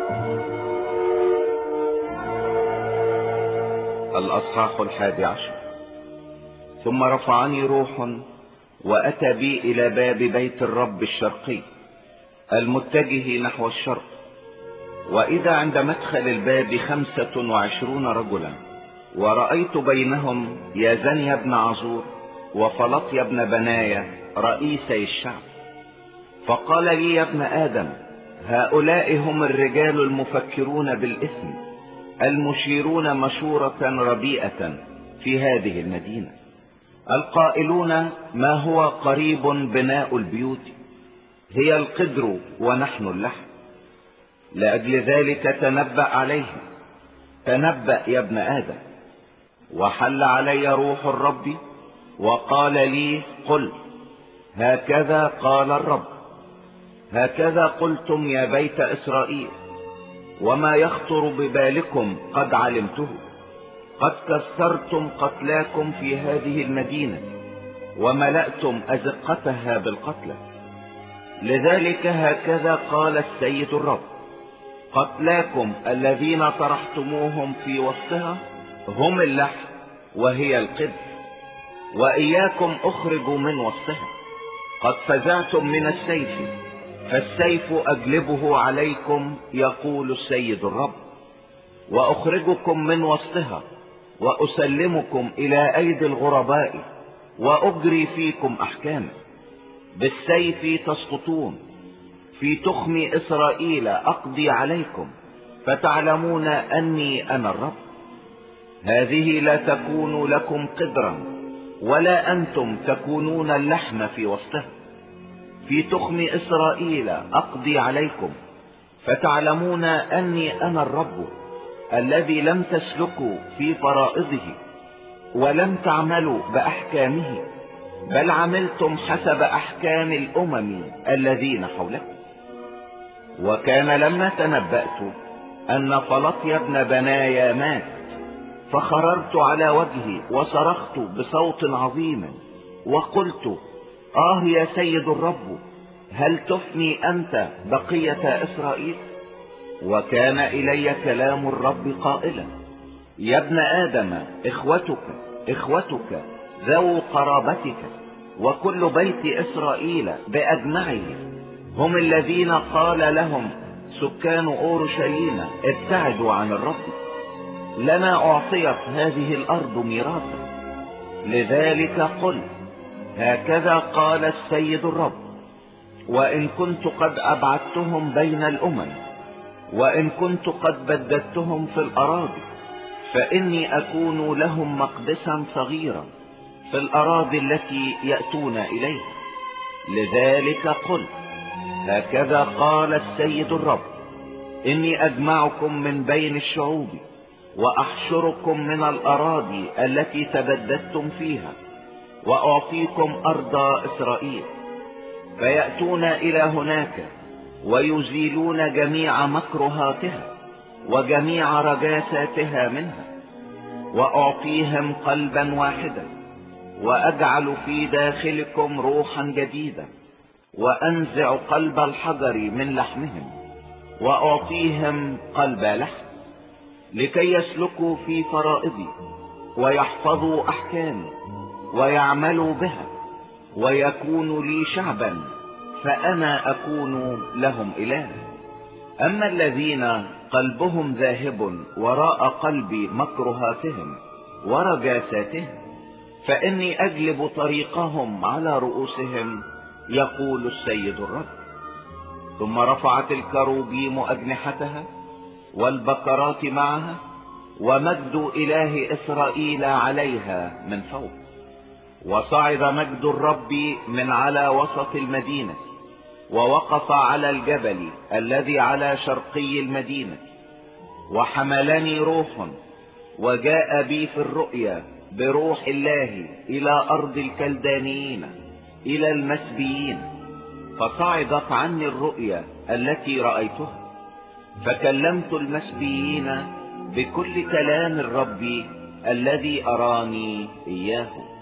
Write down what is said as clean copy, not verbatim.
الأصحاح 11. ثم رفعني روح وأتى بي إلى باب بيت الرب الشرقي المتجه نحو الشرق، وإذا عند مدخل الباب 25 رجلا، ورأيت بينهم يازنيا بن عزور وفلطيا بن بنايا رئيسي الشعب. فقال لي: يا ابن آدم، هؤلاء هم الرجال المفكرون بالإثم، المشيرون مشورة رديئة في هذه المدينة، القائلون: ما هو قريب بناء البيوت، هي القدر ونحن اللحم. لأجل ذلك تنبأ عليهم، تنبأ يا ابن آدم. وحل علي روح الرب وقال لي: قل، هكذا قال الرب، هكذا قلتم يا بيت إسرائيل، وما يخطر ببالكم قد علمته، قد كثرتم قتلاكم في هذه المدينة وملأتم أزقتها بالقتلى. لذلك هكذا قال السيد الرب: قتلاكم الذين طرحتموهم في وسطها هم اللحم وهي القدر، وإياكم أخرجوا من وسطها. قد فزعتم من السيف، فالسيف أجلبه عليكم، يقول السيد الرب، وأخرجكم من وسطها وأسلمكم إلى أيدي الغرباء، وأجري فيكم أحكاما. بالسيف تسقطون، في تخم إسرائيل أقضي عليكم، فتعلمون أني أنا الرب. هذه لا تكون لكم قدرا، ولا أنتم تكونون اللحم في وسطها. في تخم إسرائيل أقضي عليكم، فتعلمون أني أنا الرب، الذي لم تسلكوا في فرائضه ولم تعملوا بأحكامه، بل عملتم حسب أحكام الأمم الذين حولكم. وكان لما تنبأت أن فلطيا بن بنايا مات، فخررت على وجهي وصرخت بصوت عظيم وقلت: يا سيد الرب، هل تفني أنت بقية إسرائيل؟ وكان إلي كلام الرب قائلا: يا ابن آدم، إخوتك ذو قرابتك وكل بيت إسرائيل بأجمعه هم الذين قال لهم سكان أورشليم: ابتعدوا عن الرب، لنا أعطيت هذه الأرض ميراثا. لذلك قل: هكذا قال السيد الرب: وإن كنت قد أبعدتهم بين الأمم، وإن كنت قد بددتهم في الأراضي، فإني أكون لهم مقدسا صغيرا في الأراضي التي يأتون إليها. لذلك قل: هكذا قال السيد الرب: إني أجمعكم من بين الشعوب، وأحشركم من الأراضي التي تبددتم فيها، وأعطيكم أرض إسرائيل، فيأتون إلى هناك ويزيلون جميع مكرهاتها وجميع رجاساتها منها، وأعطيهم قلبا واحدا، وأجعل في داخلكم روحا جديدا، وأنزع قلب الحجر من لحمهم، وأعطيهم قلب لحم، لكي يسلكوا في فرائضي ويحفظوا أحكامي ويعملوا بها، ويكونوا لي شعبا، فأنا أكون لهم إله. أما الذين قلبهم ذاهب وراء قلب مكرهاتهم ورجاساتهم، فإني أجلب طريقهم على رؤوسهم، يقول السيد الرب. ثم رفعت الكروبيم أجنحتها والبقرات معها، ومجد إله إسرائيل عليها من فوق. وصعد مجد الرب من على وسط المدينة، ووقف على الجبل الذي على شرقي المدينة، وحملني روح، وجاء بي في الرؤيا بروح الله إلى أرض الكلدانيين، إلى المسبيين. فصعدت عني الرؤيا التي رأيتها، فكلمت المسبيين بكل كلام الرب الذي أراني إياه.